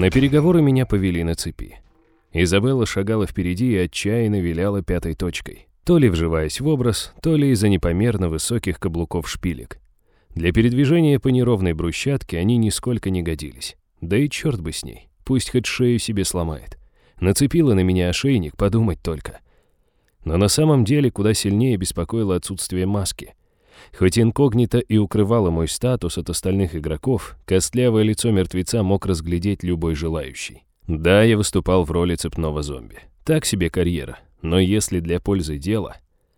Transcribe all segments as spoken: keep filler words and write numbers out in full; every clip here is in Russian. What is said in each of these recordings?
На переговоры меня повели на цепи. Изабелла шагала впереди и отчаянно виляла пятой точкой, то ли вживаясь в образ, то ли из-за непомерно высоких каблуков шпилек. Для передвижения по неровной брусчатке они нисколько не годились. Да и черт бы с ней, пусть хоть шею себе сломает. Нацепила на меня ошейник, подумать только. Но на самом деле куда сильнее беспокоило отсутствие маски. Хоть инкогнито и укрывало мой статус от остальных игроков, костлявое лицо мертвеца мог разглядеть любой желающий. Да, я выступал в роли цепного зомби. Так себе карьера, но если для пользы дела...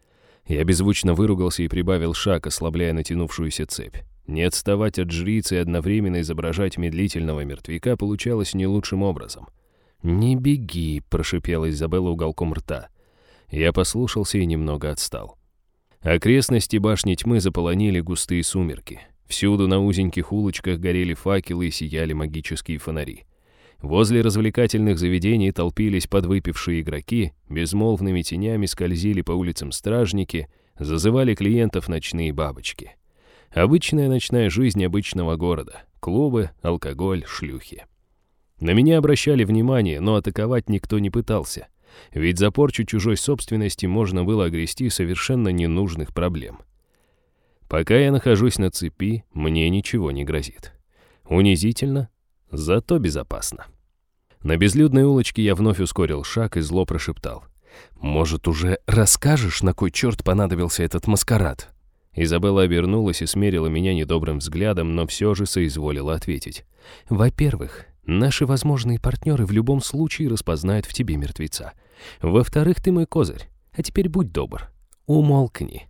Я беззвучно выругался и прибавил шаг, ослабляя натянувшуюся цепь. Не отставать от жрицы и одновременно изображать медлительного мертвяка получалось не лучшим образом. «Не беги», — прошипела Изабелла уголком рта. Я послушался и немного отстал. Окрестности башни тьмы заполонили густые сумерки. Всюду на узеньких улочках горели факелы и сияли магические фонари. Возле развлекательных заведений толпились подвыпившие игроки, безмолвными тенями скользили по улицам стражники, зазывали клиентов ночные бабочки. Обычная ночная жизнь обычного города. Клубы, алкоголь, шлюхи. На меня обращали внимание, но атаковать никто не пытался. Ведь за порчу чужой собственности можно было огрести совершенно ненужных проблем. Пока я нахожусь на цепи, мне ничего не грозит. Унизительно, зато безопасно. На безлюдной улочке я вновь ускорил шаг и зло прошептал. «Может, уже расскажешь, на кой черт понадобился этот маскарад?» Изабелла обернулась и смерила меня недобрым взглядом, но все же соизволила ответить. «Во-первых, наши возможные партнеры в любом случае распознают в тебе мертвеца. Во-вторых, ты мой козырь. А теперь будь добр, умолкни».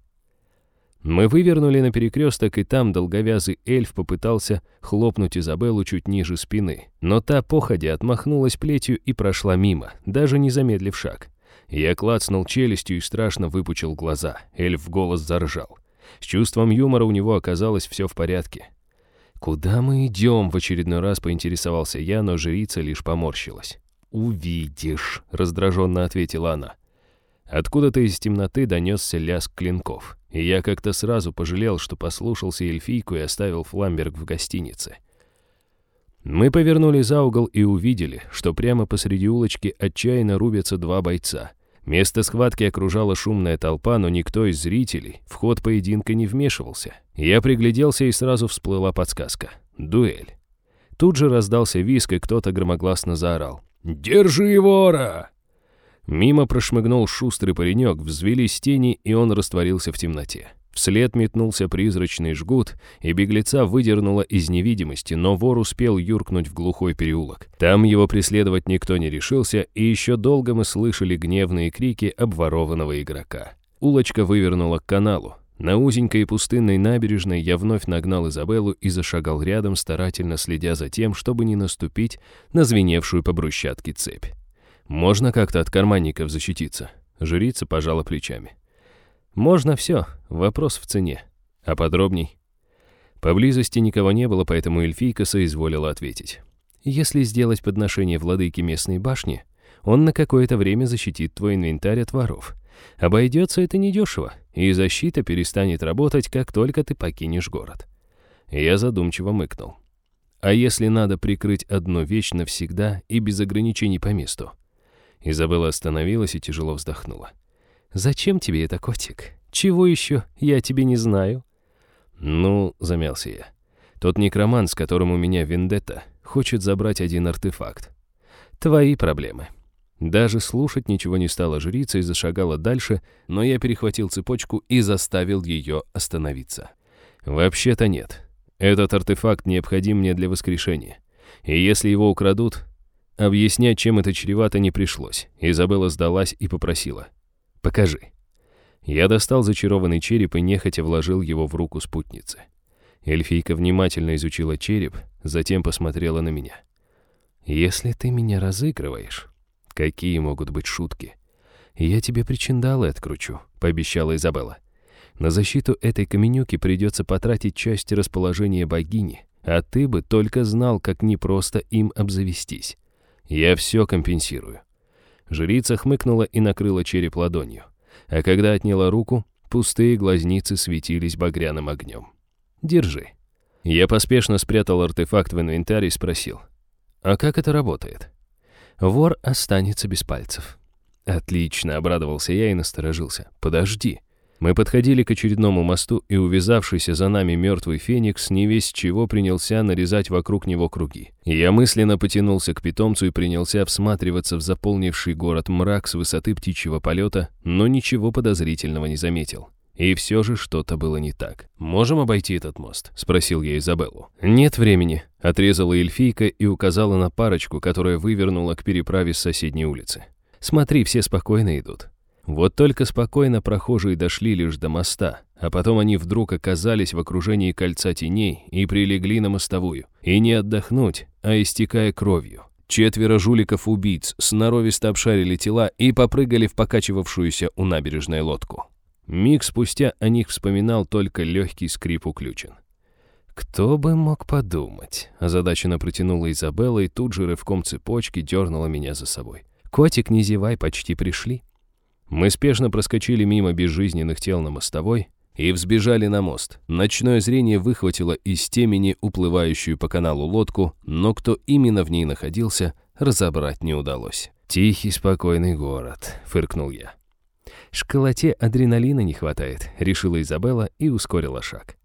Мы вывернули на перекресток, и там долговязый эльф попытался хлопнуть Изабеллу чуть ниже спины, но та походя отмахнулась плетью и прошла мимо, даже не замедлив шаг. Я клацнул челюстью и страшно выпучил глаза. Эльф в голос заржал. С чувством юмора у него оказалось все в порядке. «Куда мы идем?» — в очередной раз поинтересовался я, но жрица лишь поморщилась. «Увидишь», — раздраженно ответила она. Откуда-то из темноты донесся лязг клинков, и я как-то сразу пожалел, что послушался эльфийку и оставил Фламберг в гостинице. Мы повернули за угол и увидели, что прямо посреди улочки отчаянно рубятся два бойца. Место схватки окружала шумная толпа, но никто из зрителей в ход поединка не вмешивался. Я пригляделся, и сразу всплыла подсказка. Дуэль. Тут же раздался визг, и кто-то громогласно заорал. «Держи его, Ора!» Мимо прошмыгнул шустрый паренек, взвелись тени, и он растворился в темноте. Вслед метнулся призрачный жгут, и беглеца выдернуло из невидимости, но вор успел юркнуть в глухой переулок. Там его преследовать никто не решился, и еще долго мы слышали гневные крики обворованного игрока. Улочка вывернула к каналу. На узенькой и пустынной набережной я вновь нагнал Изабеллу и зашагал рядом, старательно следя за тем, чтобы не наступить на звеневшую по брусчатке цепь. «Можно как-то от карманников защититься?» Жрица пожала плечами. «Можно все, вопрос в цене. А подробней?» Поблизости никого не было, поэтому эльфийка соизволила ответить. «Если сделать подношение владыке местной башни, он на какое-то время защитит твой инвентарь от воров. Обойдется это недешево, и защита перестанет работать, как только ты покинешь город». Я задумчиво мыкнул. «А если надо прикрыть одну вещь навсегда и без ограничений по месту?» Изабелла остановилась и тяжело вздохнула. «Зачем тебе это, котик? Чего еще? Я тебе не знаю». «Ну», — замялся я, — «тот некромант, с которым у меня вендетта, хочет забрать один артефакт». «Твои проблемы». Даже слушать ничего не стала жрица и зашагала дальше, но я перехватил цепочку и заставил ее остановиться. «Вообще-то нет. Этот артефакт необходим мне для воскрешения. И если его украдут...» Объяснять, чем это чревато, не пришлось. Изабелла сдалась и попросила. «Покажи». Я достал зачарованный череп и нехотя вложил его в руку спутницы. Эльфийка внимательно изучила череп, затем посмотрела на меня. «Если ты меня разыгрываешь...» «Какие могут быть шутки?» «Я тебе причиндалы откручу», — пообещала Изабелла. «На защиту этой каменюки придется потратить часть расположения богини, а ты бы только знал, как непросто им обзавестись. Я все компенсирую». Жрица хмыкнула и накрыла череп ладонью. А когда отняла руку, пустые глазницы светились багряным огнем. «Держи». Я поспешно спрятал артефакт в инвентарь и спросил. А как это работает? Вор останется без пальцев. Отлично, обрадовался я и насторожился. Подожди. Мы подходили к очередному мосту, и увязавшийся за нами мертвый феникс не весь чего принялся нарезать вокруг него круги. Я мысленно потянулся к питомцу и принялся всматриваться в заполнивший город мрак с высоты птичьего полета, но ничего подозрительного не заметил. И все же что-то было не так. «Можем обойти этот мост?» — спросил я Изабеллу. «Нет времени», — отрезала эльфийка и указала на парочку, которая вывернула к переправе с соседней улицы. «Смотри, все спокойно идут». Вот только спокойно прохожие дошли лишь до моста, а потом они вдруг оказались в окружении кольца теней и прилегли на мостовую. И не отдохнуть, а истекая кровью. Четверо жуликов-убийц сноровисто обшарили тела и попрыгали в покачивавшуюся у набережной лодку. Миг спустя о них вспоминал только легкий скрип уключен. «Кто бы мог подумать?» – озадаченно протянула Изабелла и тут же рывком цепочки дернула меня за собой. «Котик, не зевай, почти пришли». Мы спешно проскочили мимо безжизненных тел на мостовой и взбежали на мост. Ночное зрение выхватило из темени уплывающую по каналу лодку, но кто именно в ней находился, разобрать не удалось. «Тихий, спокойный город», — фыркнул я. «Школоте адреналина не хватает», — решила Изабелла и ускорила шаг.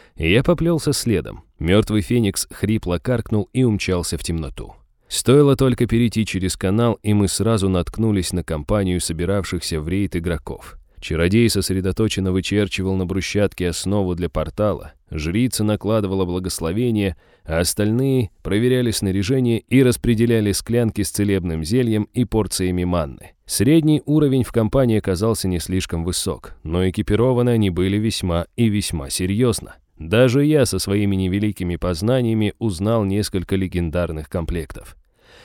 Я поплелся следом. Мертвый феникс хрипло каркнул и умчался в темноту. Стоило только перейти через канал, и мы сразу наткнулись на компанию собиравшихся в рейд игроков. Чародей сосредоточенно вычерчивал на брусчатке основу для портала, жрица накладывала благословение, а остальные проверяли снаряжение и распределяли склянки с целебным зельем и порциями манны. Средний уровень в компании оказался не слишком высок, но экипированы они были весьма и весьма серьезно. Даже я со своими невеликими познаниями узнал несколько легендарных комплектов.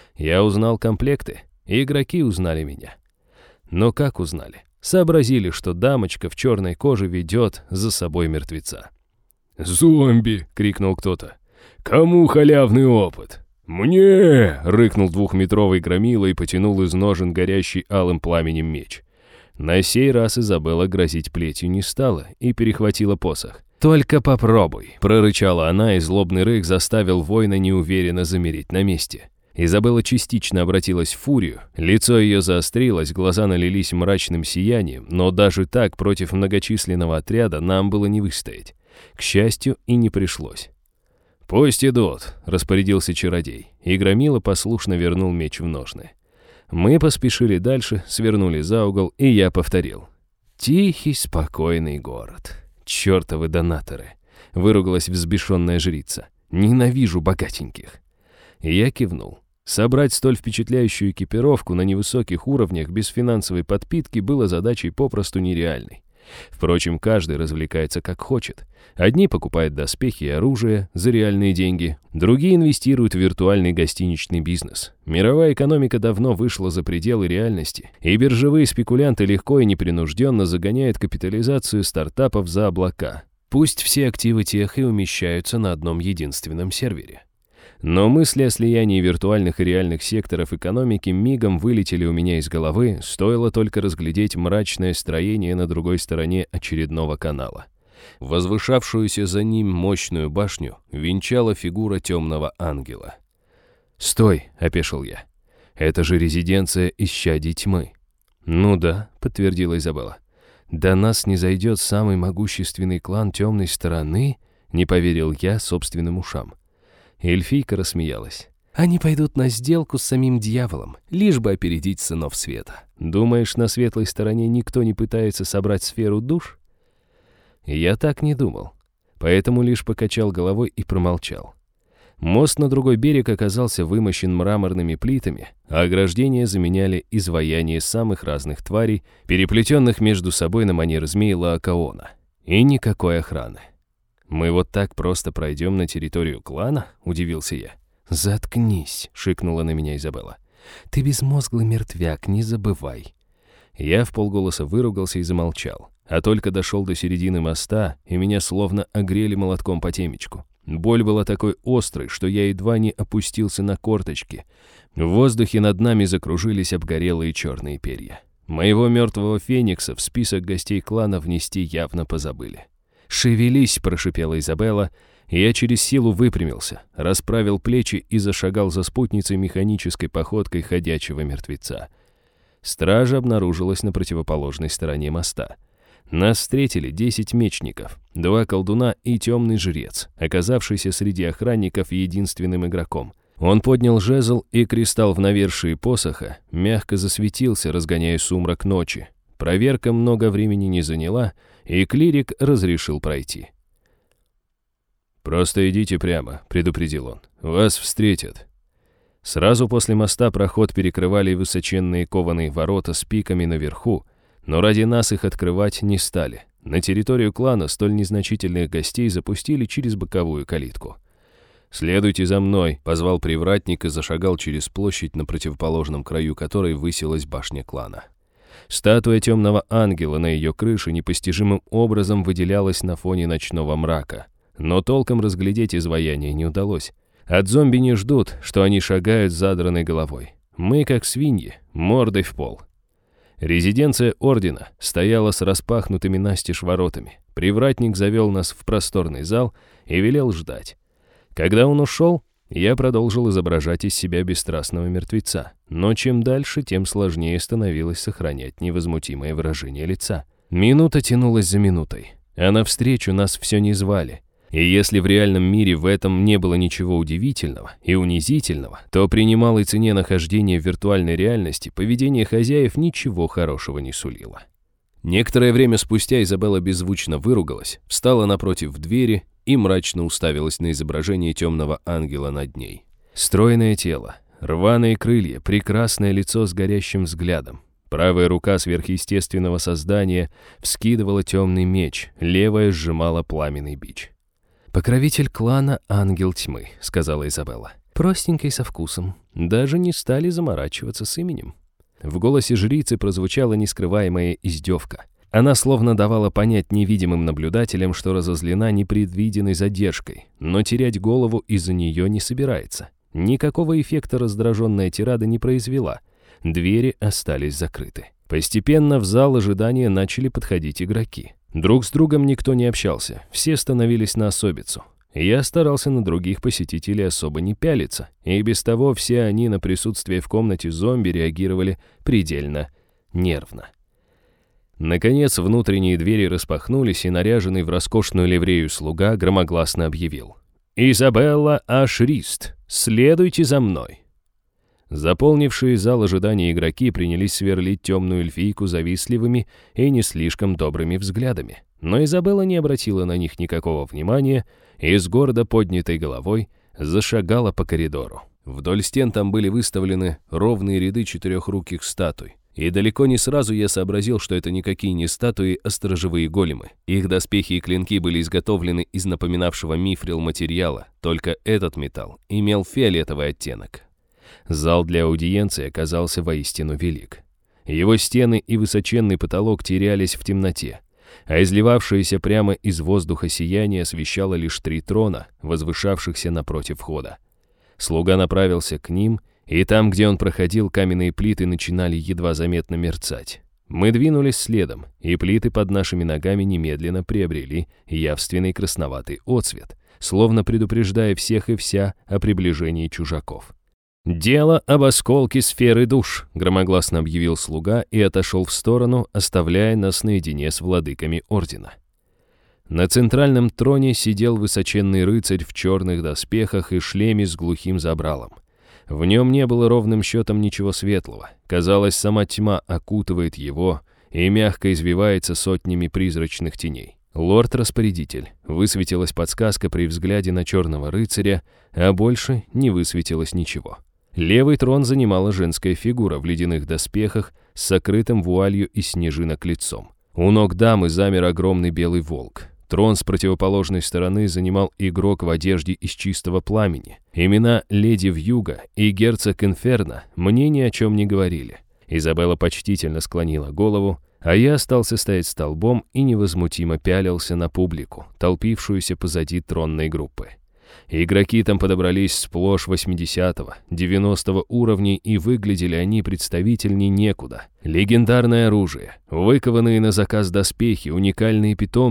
Я узнал комплекты, и игроки узнали меня. Но как узнали? Сообразили, что дамочка в черной коже ведет за собой мертвеца. «Зомби!» — крикнул кто-то. «Кому халявный опыт?» «Мне!» — рыкнул двухметровый громила и потянул из ножен горящий алым пламенем меч. На сей раз Изабелла грозить плетью не стала и перехватила посох. «Только попробуй!» — прорычала она, и злобный рык заставил воина неуверенно замереть на месте. Изабелла частично обратилась в фурию, лицо ее заострилось, глаза налились мрачным сиянием, но даже так против многочисленного отряда нам было не выстоять. К счастью, и не пришлось. «Пусть идут», — распорядился чародей, и громила послушно вернул меч в ножны. Мы поспешили дальше, свернули за угол, и я повторил. «Тихий, спокойный город. Чёртовы донаторы», — выругалась взбешенная жрица. «Ненавижу богатеньких». Я кивнул. Собрать столь впечатляющую экипировку на невысоких уровнях без финансовой подпитки было задачей попросту нереальной. Впрочем, каждый развлекается как хочет. Одни покупают доспехи и оружие за реальные деньги, другие инвестируют в виртуальный гостиничный бизнес. Мировая экономика давно вышла за пределы реальности, и биржевые спекулянты легко и непринужденно загоняют капитализацию стартапов за облака. Пусть все активы тех и умещаются на одном единственном сервере. Но мысли о слиянии виртуальных и реальных секторов экономики мигом вылетели у меня из головы, стоило только разглядеть мрачное строение на другой стороне очередного канала. Возвышавшуюся за ним мощную башню венчала фигура темного ангела. «Стой!» — опешил я. «Это же резиденция исчадий тьмы». «Ну да», — подтвердила Изабелла. «До нас не зайдет самый могущественный клан темной стороны?» — не поверил я собственным ушам. Эльфийка рассмеялась. «Они пойдут на сделку с самим дьяволом, лишь бы опередить сынов света. Думаешь, на светлой стороне никто не пытается собрать сферу душ?» Я так не думал, поэтому лишь покачал головой и промолчал. Мост на другой берег оказался вымощен мраморными плитами, а ограждения заменяли изваяния самых разных тварей, переплетенных между собой на манер змей Лаокаона. И никакой охраны. «Мы вот так просто пройдем на территорию клана?» — удивился я. «Заткнись!» — шикнула на меня Изабелла. «Ты безмозглый мертвяк, не забывай!» Я вполголоса выругался и замолчал, а только дошел до середины моста, и меня словно огрели молотком по темечку. Боль была такой острой, что я едва не опустился на корточки. В воздухе над нами закружились обгорелые черные перья. Моего мертвого феникса в список гостей клана внести явно позабыли. «Шевелись!» – прошипела Изабелла. Я через силу выпрямился, расправил плечи и зашагал за спутницей механической походкой ходячего мертвеца. Стража обнаружилась на противоположной стороне моста. Нас встретили десять мечников, два колдуна и темный жрец, оказавшийся среди охранников единственным игроком. Он поднял жезл, и кристалл в навершии посоха мягко засветился, разгоняя сумрак ночи. Проверка много времени не заняла, и клирик разрешил пройти. «Просто идите прямо», — предупредил он. «Вас встретят». Сразу после моста проход перекрывали высоченные кованые ворота с пиками наверху, но ради нас их открывать не стали. На территорию клана столь незначительных гостей запустили через боковую калитку. «Следуйте за мной», — позвал привратник и зашагал через площадь, на противоположном краю которой высилась башня клана. Статуя темного ангела на ее крыше непостижимым образом выделялась на фоне ночного мрака. Но толком разглядеть изваяние не удалось. От зомби не ждут, что они шагают с задранной головой. Мы, как свиньи, мордой в пол. Резиденция ордена стояла с распахнутыми настежь воротами. Привратник завел нас в просторный зал и велел ждать. Когда он ушел, я продолжил изображать из себя бесстрастного мертвеца. Но чем дальше, тем сложнее становилось сохранять невозмутимое выражение лица. Минута тянулась за минутой, а навстречу нас все не звали. И если в реальном мире в этом не было ничего удивительного и унизительного, то при немалой цене нахождения в виртуальной реальности поведение хозяев ничего хорошего не сулило. Некоторое время спустя Изабелла беззвучно выругалась, встала напротив двери и мрачно уставилась на изображение темного ангела над ней. Стройное тело, рваные крылья, прекрасное лицо с горящим взглядом. Правая рука сверхъестественного создания вскидывала темный меч, левая сжимала пламенный бич. «Покровитель клана — ангел тьмы», — сказала Изабелла. Простенько и со вкусом. Даже не стали заморачиваться с именем. В голосе жрицы прозвучала нескрываемая издевка. Она словно давала понять невидимым наблюдателям, что разозлена непредвиденной задержкой, но терять голову из-за нее не собирается. Никакого эффекта раздраженная тирада не произвела. Двери остались закрыты. Постепенно в зал ожидания начали подходить игроки. Друг с другом никто не общался, все становились на особицу. Я старался на других посетителей особо не пялиться, и без того все они на присутствие в комнате зомби реагировали предельно нервно. Наконец внутренние двери распахнулись, и наряженный в роскошную ливрею слуга громогласно объявил: «Изабелла Ашрист, следуйте за мной!» Заполнившие зал ожидания игроки принялись сверлить темную эльфийку завистливыми и не слишком добрыми взглядами. Но Изабелла не обратила на них никакого внимания и с гордо поднятой головой зашагала по коридору. Вдоль стен там были выставлены ровные ряды четырехруких статуй. И далеко не сразу я сообразил, что это никакие не статуи, а сторожевые големы. Их доспехи и клинки были изготовлены из напоминавшего мифрил материала, только этот металл имел фиолетовый оттенок. Зал для аудиенции оказался воистину велик. Его стены и высоченный потолок терялись в темноте, а изливавшееся прямо из воздуха сияние освещало лишь три трона, возвышавшихся напротив входа. Слуга направился к ним, и там, где он проходил, каменные плиты начинали едва заметно мерцать. Мы двинулись следом, и плиты под нашими ногами немедленно приобрели явственный красноватый отсвет, словно предупреждая всех и вся о приближении чужаков. «Дело об осколке сферы душ», — громогласно объявил слуга и отошел в сторону, оставляя нас наедине с владыками ордена. На центральном троне сидел высоченный рыцарь в черных доспехах и шлеме с глухим забралом. В нем не было ровным счетом ничего светлого. Казалось, сама тьма окутывает его и мягко извивается сотнями призрачных теней. «Лорд-распорядитель», высветилась подсказка при взгляде на черного рыцаря, а больше не высветилось ничего. Левый трон занимала женская фигура в ледяных доспехах с сокрытым вуалью из снежинок лицом. У ног дамы замер огромный белый волк. Трон с противоположной стороны занимал игрок в одежде из чистого пламени. Имена леди Вьюга и герцог Инферно мне ни о чем не говорили. Изабелла почтительно склонила голову, а я остался стоять столбом и невозмутимо пялился на публику, толпившуюся позади тронной группы. Игроки там подобрались сплошь восьмидесятого, девяностого уровней, и выглядели они представительней некуда. Легендарное оружие, выкованные на заказ доспехи, уникальные питомцы.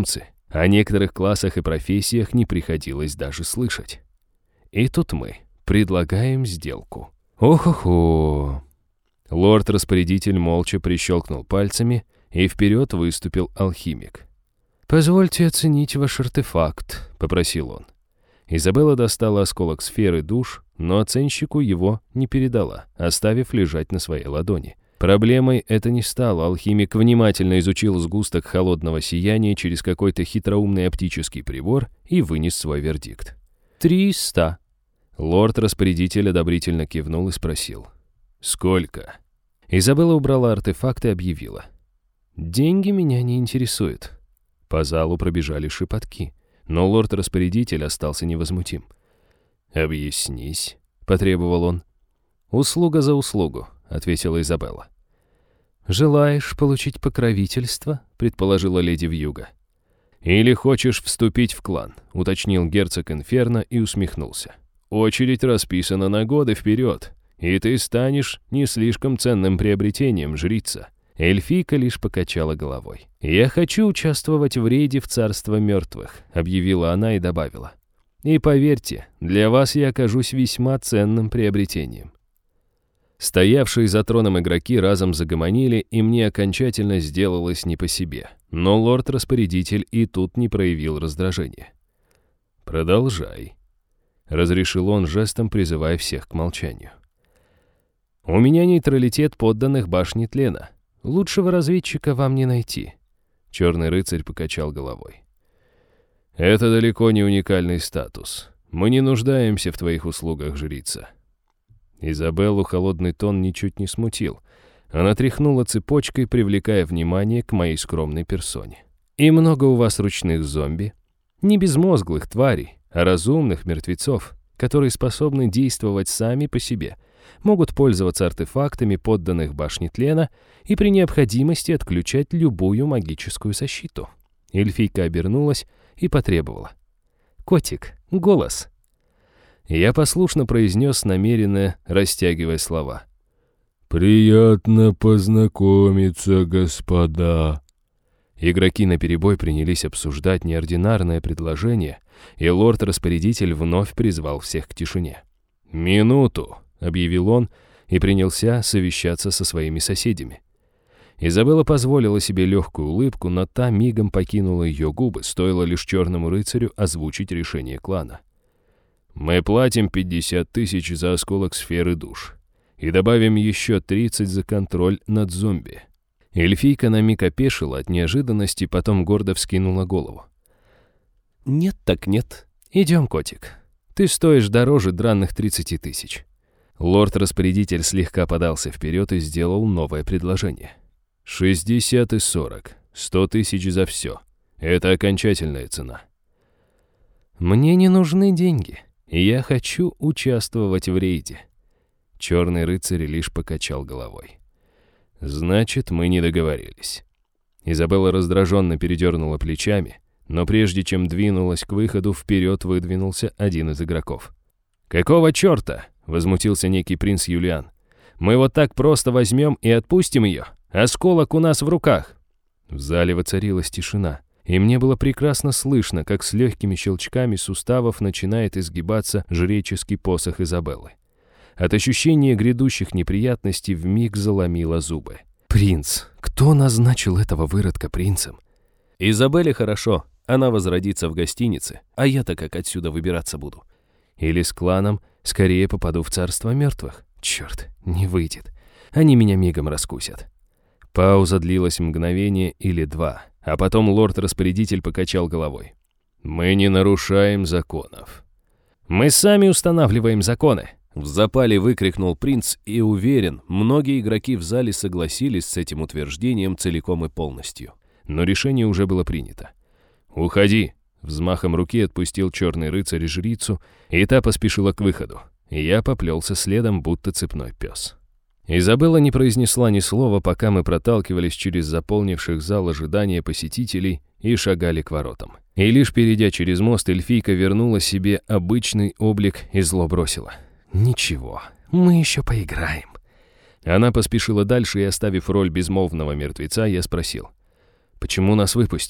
О некоторых классах и профессиях не приходилось даже слышать. И тут мы предлагаем сделку. Ох-охо. Лорд-распорядитель молча прищелкнул пальцами, и вперед выступил алхимик. «Позвольте оценить ваш артефакт», — попросил он. Изабелла достала осколок сферы душ, но оценщику его не передала, оставив лежать на своей ладони. Проблемой это не стало. Алхимик внимательно изучил сгусток холодного сияния через какой-то хитроумный оптический прибор и вынес свой вердикт. «Триста». Лорд-распорядитель одобрительно кивнул и спросил. «Сколько?» Изабелла убрала артефакт и объявила. «Деньги меня не интересуют». По залу пробежали шепотки, но лорд-распорядитель остался невозмутим. «Объяснись», — потребовал он. «Услуга за услугу», — ответила Изабелла. «Желаешь получить покровительство?» — предположила леди Вьюга. «Или хочешь вступить в клан?» — уточнил герцог Инферно и усмехнулся. «Очередь расписана на годы вперед, и ты станешь не слишком ценным приобретением, жрица». Эльфийка лишь покачала головой. «Я хочу участвовать в рейде в царство мертвых», — объявила она и добавила. «И поверьте, для вас я окажусь весьма ценным приобретением». Стоявшие за троном игроки разом загомонили, и мне окончательно сделалось не по себе. Но лорд-распорядитель и тут не проявил раздражения. «Продолжай», — разрешил он жестом, призывая всех к молчанию. «У меня нейтралитет подданных башни тлена. Лучшего разведчика вам не найти». Черный рыцарь покачал головой. «Это далеко не уникальный статус. Мы не нуждаемся в твоих услугах, жрица». Изабеллу холодный тон ничуть не смутил. Она тряхнула цепочкой, привлекая внимание к моей скромной персоне. «И много у вас ручных зомби? Не безмозглых тварей, а разумных мертвецов, которые способны действовать сами по себе, могут пользоваться артефактами подданных башни тлена и при необходимости отключать любую магическую защиту». Эльфийка обернулась и потребовала. «Котик, голос!» Я послушно произнес, намеренно растягивая слова. «Приятно познакомиться, господа». Игроки наперебой принялись обсуждать неординарное предложение, и лорд-распорядитель вновь призвал всех к тишине. «Минуту», — объявил он и принялся совещаться со своими соседями. Изабелла позволила себе легкую улыбку, но та мигом покинула ее губы, стоило лишь черному рыцарю озвучить решение клана. «Мы платим пятьдесят тысяч за осколок сферы душ и добавим еще тридцать за контроль над зомби». Эльфийка на миг опешила от неожиданности, потом гордо вскинула голову. «Нет так нет. Идем, котик. Ты стоишь дороже дранных тридцати тысяч». Лорд-распорядитель слегка подался вперед и сделал новое предложение. «Шестьдесят и сорок. Сто тысяч за все. Это окончательная цена». «Мне не нужны деньги. Я хочу участвовать в рейде». Черный рыцарь лишь покачал головой. «Значит, мы не договорились». Изабелла раздраженно передернула плечами, но прежде чем двинулась к выходу, вперед выдвинулся один из игроков. «Какого черта?» — возмутился некий принц Юлиан. «Мы вот так просто возьмем и отпустим ее? Осколок у нас в руках». В зале воцарилась тишина, и мне было прекрасно слышно, как с легкими щелчками суставов начинает изгибаться жреческий посох Изабеллы. От ощущения грядущих неприятностей вмиг заломило зубы. «Принц! Кто назначил этого выродка принцем?» «Изабелле хорошо, она возродится в гостинице, а я-то как отсюда выбираться буду? Или с кланом скорее попаду в царство мертвых? Черт, не выйдет. Они меня мигом раскусят». Пауза длилась мгновение или два, а потом лорд-распорядитель покачал головой. «Мы не нарушаем законов». «Мы сами устанавливаем законы», — в запале выкрикнул принц, и уверен, многие игроки в зале согласились с этим утверждением целиком и полностью. Но решение уже было принято. «Уходи», — взмахом руки отпустил черный рыцарь жрицу, и та поспешила к выходу. Я поплелся следом, будто цепной пес. Изабелла не произнесла ни слова, пока мы проталкивались через заполнивших зал ожидания посетителей и шагали к воротам. И лишь перейдя через мост, эльфийка вернула себе обычный облик и зло бросила. «Ничего, мы еще поиграем». Она поспешила дальше, и, оставив роль безмолвного мертвеца, я спросил. «Почему нас выпустили?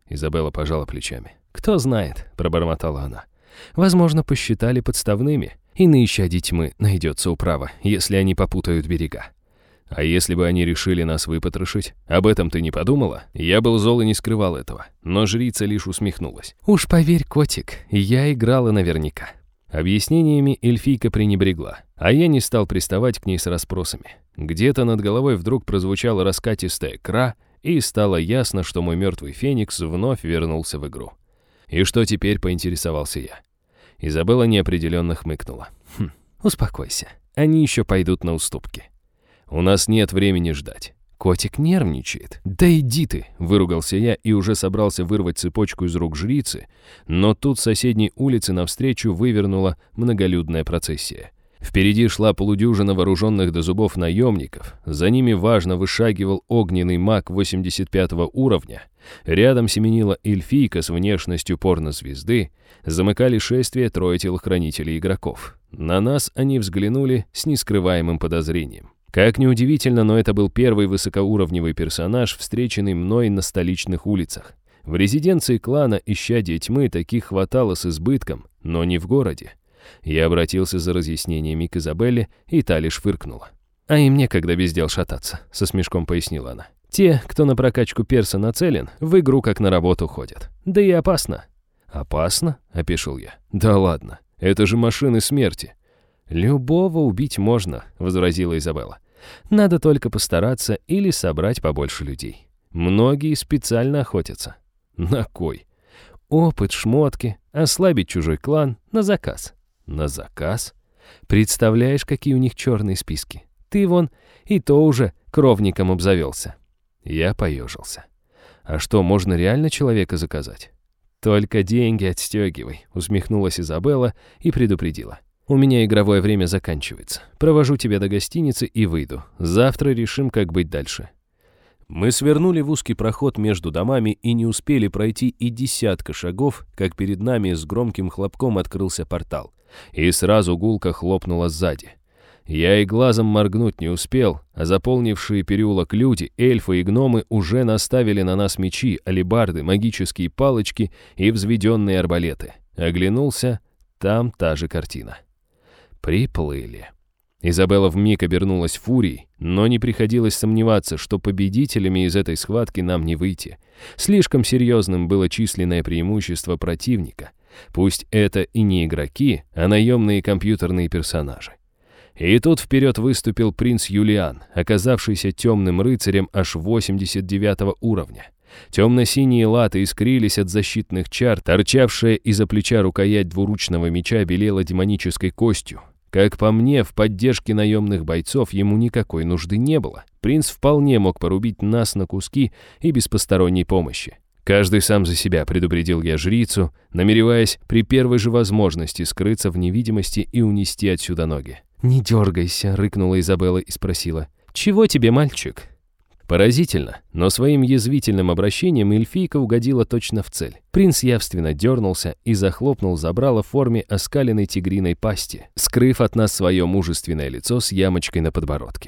Изабелла пожала плечами. «Кто знает», — пробормотала она. «Возможно, посчитали подставными, и на исчадье тьмы найдется управа, если они попутают берега». «А если бы они решили нас выпотрошить? Об этом ты не подумала?» Я был зол и не скрывал этого, но жрица лишь усмехнулась. «Уж поверь, котик, я играла наверняка». Объяснениями эльфийка пренебрегла, а я не стал приставать к ней с расспросами. Где-то над головой вдруг прозвучала раскатистая «кра», и стало ясно, что мой мертвый феникс вновь вернулся в игру. «И что теперь?» — поинтересовался я. Изабелла неопределенно хмыкнула. «Хм, успокойся, они еще пойдут на уступки. У нас нет времени ждать». Котик нервничает. «Да иди ты!» — выругался я и уже собрался вырвать цепочку из рук жрицы, но тут с соседней улицы навстречу вывернула многолюдная процессия. Впереди шла полудюжина вооруженных до зубов наемников, за ними важно вышагивал огненный маг восемьдесят пятого уровня, рядом семенила эльфийка с внешностью порнозвезды, замыкали шествие трое телохранителей игроков. На нас они взглянули с нескрываемым подозрением. Как ни удивительно, но это был первый высокоуровневый персонаж, встреченный мной на столичных улицах. В резиденции клана Исчадье Тьмы таких хватало с избытком, но не в городе. Я обратился за разъяснениями к Изабелле, и та лишь фыркнула. «А им некогда без дел шататься», — со смешком пояснила она. «Те, кто на прокачку перса нацелен, в игру как на работу ходят. Да и опасно». «Опасно?» — опешил я. «Да ладно, это же машины смерти». «Любого убить можно», — возразила Изабелла. «Надо только постараться или собрать побольше людей. Многие специально охотятся». «На кой?» «Опыт, шмотки, ослабить чужой клан на заказ». «На заказ?» «Представляешь, какие у них черные списки? Ты вон и то уже кровником обзавелся». Я поежился. «А что, можно реально человека заказать?» «Только деньги отстегивай», — усмехнулась Изабелла и предупредила. «У меня игровое время заканчивается. Провожу тебя до гостиницы и выйду. Завтра решим, как быть дальше». Мы свернули в узкий проход между домами и не успели пройти и десятка шагов, как перед нами с громким хлопком открылся портал. И сразу гулко хлопнуло сзади. Я и глазом моргнуть не успел, а заполнившие переулок люди, эльфы и гномы уже наставили на нас мечи, алебарды, магические палочки и взведенные арбалеты. Оглянулся, там та же картина. Приплыли. Изабелла вмиг обернулась фурией, но не приходилось сомневаться, что победителями из этой схватки нам не выйти. Слишком серьезным было численное преимущество противника. Пусть это и не игроки, а наемные компьютерные персонажи. И тут вперед выступил принц Юлиан, оказавшийся темным рыцарем аж восемьдесят девятого уровня. Темно-синие латы искрились от защитных чар, торчавшая из-за плеча рукоять двуручного меча белела демонической костью. Как по мне, в поддержке наемных бойцов ему никакой нужды не было. Принц вполне мог порубить нас на куски и без посторонней помощи. «Каждый сам за себя», — предупредил я жрицу, намереваясь при первой же возможности скрыться в невидимости и унести отсюда ноги. «Не дергайся», — рыкнула Изабелла и спросила. «Чего тебе, мальчик?» Поразительно, но своим язвительным обращением эльфийка угодила точно в цель. Принц явственно дернулся и захлопнул забрало в форме оскаленной тигриной пасти, скрыв от нас свое мужественное лицо с ямочкой на подбородке.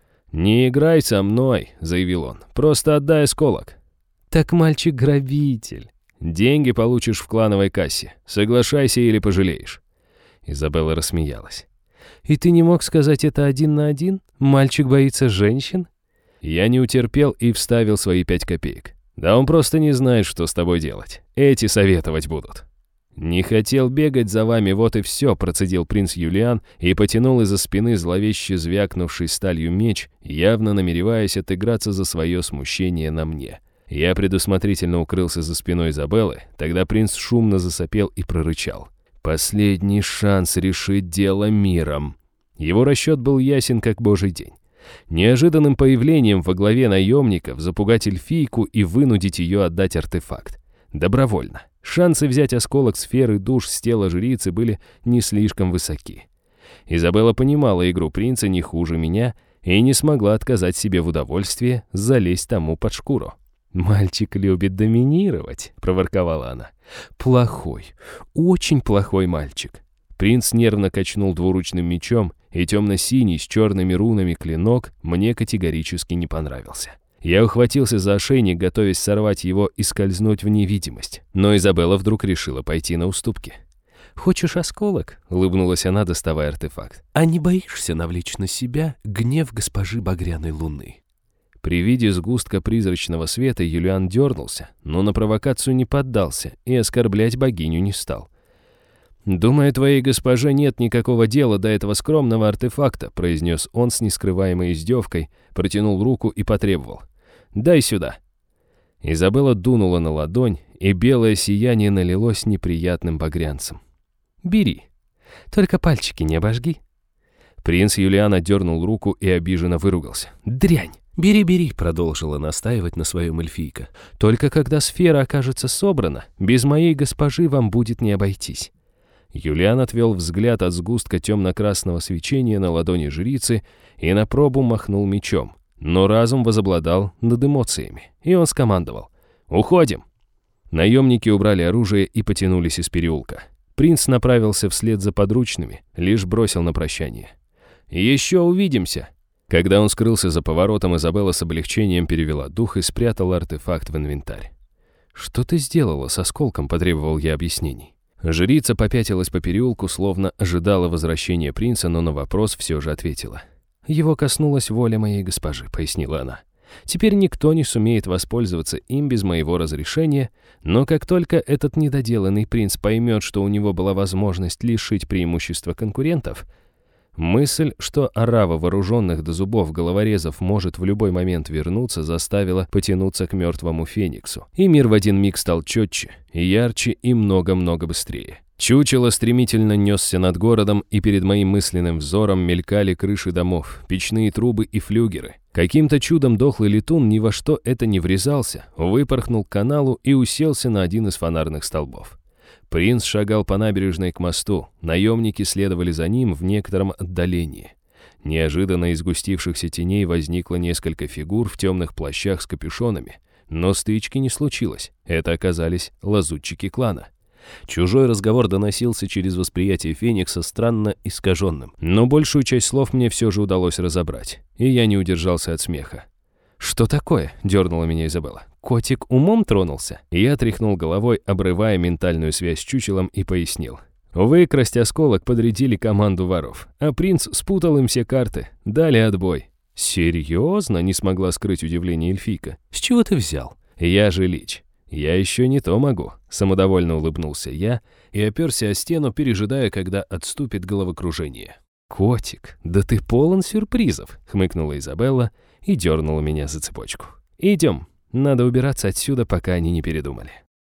«Не играй со мной», — заявил он, — «просто отдай осколок». «Так мальчик грабитель». «Деньги получишь в клановой кассе. Соглашайся или пожалеешь». Изабелла рассмеялась. «И ты не мог сказать это один на один? Мальчик боится женщин?» Я не утерпел и вставил свои пять копеек. «Да он просто не знает, что с тобой делать. Эти советовать будут». «Не хотел бегать за вами, вот и все», — процедил принц Юлиан и потянул из-за спины зловеще звякнувший сталью меч, явно намереваясь отыграться за свое смущение на мне. Я предусмотрительно укрылся за спиной Изабеллы, тогда принц шумно засопел и прорычал. «Последний шанс решить дело миром». Его расчет был ясен, как божий день. Неожиданным появлением во главе наемников запугать эльфийку и вынудить ее отдать артефакт. Добровольно. Шансы взять осколок сферы душ с тела жрицы были не слишком высоки. Изабелла понимала игру принца не хуже меня и не смогла отказать себе в удовольствии залезть тому под шкуру. «Мальчик любит доминировать», — проворковала она. «Плохой, очень плохой мальчик». Принц нервно качнул двуручным мечом, и темно-синий с черными рунами клинок мне категорически не понравился. Я ухватился за ошейник, готовясь сорвать его и скользнуть в невидимость. Но Изабелла вдруг решила пойти на уступки. «Хочешь осколок?» — улыбнулась она, доставая артефакт. «А не боишься навлечь на себя гнев госпожи Багряной Луны?» При виде сгустка призрачного света Юлиан дернулся, но на провокацию не поддался и оскорблять богиню не стал. «Думаю, твоей госпоже нет никакого дела до этого скромного артефакта», произнес он с нескрываемой издевкой, протянул руку и потребовал. «Дай сюда». Изабелла дунула на ладонь, и белое сияние налилось неприятным багрянцем. «Бери. Только пальчики не обожги». Принц Юлиан отдернул руку и обиженно выругался. «Дрянь!» «Бери, бери», — продолжила настаивать на своем эльфийка. «Только когда сфера окажется собрана, без моей госпожи вам будет не обойтись». Юлиан отвел взгляд от сгустка темно-красного свечения на ладони жрицы и на пробу махнул мечом. Но разум возобладал над эмоциями, и он скомандовал. «Уходим!» Наемники убрали оружие и потянулись из переулка. Принц направился вслед за подручными, лишь бросил на прощание. «Еще увидимся!» Когда он скрылся за поворотом, Изабелла с облегчением перевела дух и спрятала артефакт в инвентарь. «Что ты сделала с осколком?» – потребовал я объяснений. Жрица попятилась по переулку, словно ожидала возвращения принца, но на вопрос все же ответила. «Его коснулась воля моей госпожи», — пояснила она. «Теперь никто не сумеет воспользоваться им без моего разрешения, но как только этот недоделанный принц поймет, что у него была возможность лишить преимущества конкурентов, мысль, что орава вооруженных до зубов головорезов может в любой момент вернуться, заставила потянуться к мертвому фениксу. И мир в один миг стал четче, ярче и много-много быстрее. Чучело стремительно несся над городом, и перед моим мысленным взором мелькали крыши домов, печные трубы и флюгеры. Каким-то чудом дохлый летун ни во что это не врезался, выпорхнул к каналу и уселся на один из фонарных столбов. Принц шагал по набережной к мосту, наемники следовали за ним в некотором отдалении. Неожиданно из сгустившихся теней возникло несколько фигур в темных плащах с капюшонами, но стычки не случилось, это оказались лазутчики клана. Чужой разговор доносился через восприятие Феникса странно искаженным, но большую часть слов мне все же удалось разобрать, и я не удержался от смеха. «Что такое?» — дернула меня Изабелла. «Котик умом тронулся?» Я тряхнул головой, обрывая ментальную связь с чучелом, и пояснил. «Выкрасть осколок подрядили команду воров, а принц спутал им все карты, дали отбой». «Серьезно?» — не смогла скрыть удивление эльфийка. «С чего ты взял?» «Я же лич. Я еще не то могу», — самодовольно улыбнулся я и оперся о стену, пережидая, когда отступит головокружение. «Котик, да ты полон сюрпризов», — хмыкнула Изабелла и дернула меня за цепочку. «Идем, надо убираться отсюда, пока они не передумали».